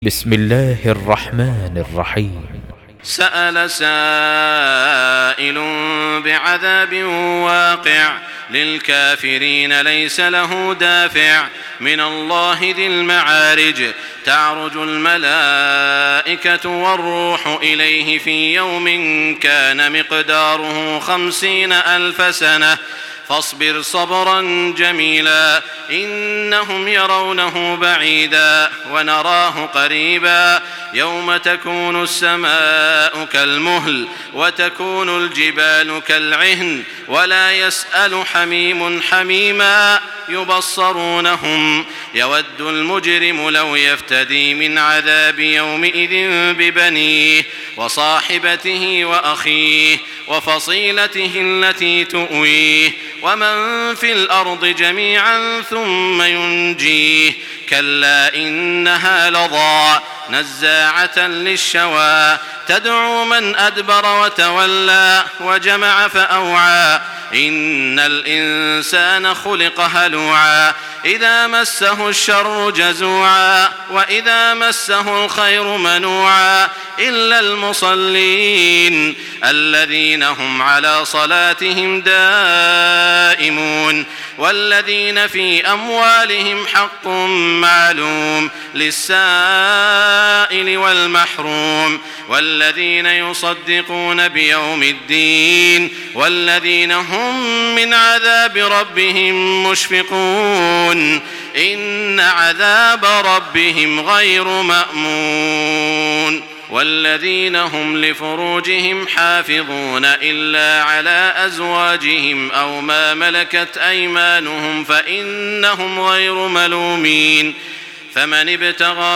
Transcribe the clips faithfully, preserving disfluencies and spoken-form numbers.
بسم الله الرحمن الرحيم. سأل سائل بعذاب واقع للكافرين ليس له دافع من الله ذي المعارج تعرج الملائكة والروح إليه في يوم كان مقداره خمسين ألف سنة فاصبر صبرا جميلا إنهم يرونه بعيدا ونراه قريبا يوم تكون السماء كالمهل وتكون الجبال كالعهن ولا يسأل حميم حميما يبصرونهم يود المجرم لو يفتدي من عذاب يومئذ ببنيه وصاحبته وأخيه وفصيلته التي تؤويه ومن في الأرض جميعا ثم ينجيه كلا إنها لظى نزاعة للشوى تدعو من أدبر وتولى وجمع فأوعى إن الإنسان خلق هلوعا إذا مسه الشر جزوعا وإذا مسه الخير منوعا إلا المصلين الذين هم على صلاتهم دائمون والذين في أموالهم حق معلوم للسائل والمحروم والذين يصدقون بيوم الدين والذين هم من عذاب ربهم مشفقون إن عذاب ربهم غير مأمون والذين هم لفروجهم حافظون إلا على أزواجهم أو ما ملكت أيمانهم فإنهم غير ملومين فمن ابتغى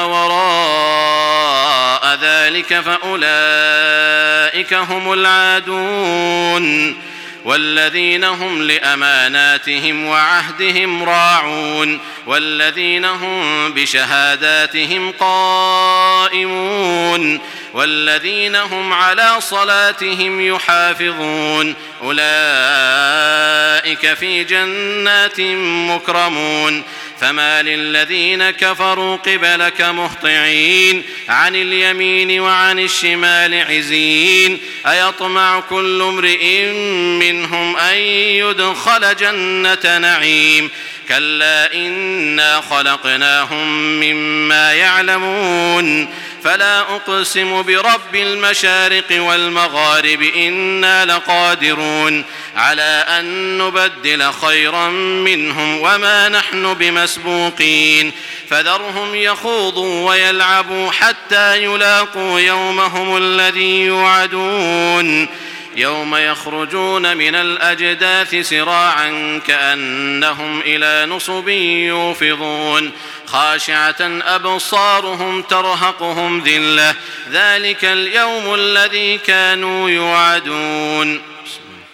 وراء ذلك فأولئك هم العادون والذين هم لأماناتهم وعهدهم راعون والذين هم بشهاداتهم قائمون والذين هم على صلاتهم يحافظون أولئك في جنات مكرمون فما للذين كفروا قبلك مهطعين عن اليمين وعن الشمال عزين أيطمع كل امرئ منهم أن يدخل جنة نعيم كلا إنا خلقناهم مما يعلمون فلا أقسم برب المشارق والمغارب إنا لقادرون على أن نبدل خيرا منهم وما نحن بمسبوقين فذرهم يخوضوا ويلعبوا حتى يلاقوا يومهم الذي يوعدون يوم يخرجون من الأجداث سراعا كأنهم إلى نصب يوفضون خاشعة أبصارهم ترهقهم ذلة ذلك اليوم الذي كانوا يوعدون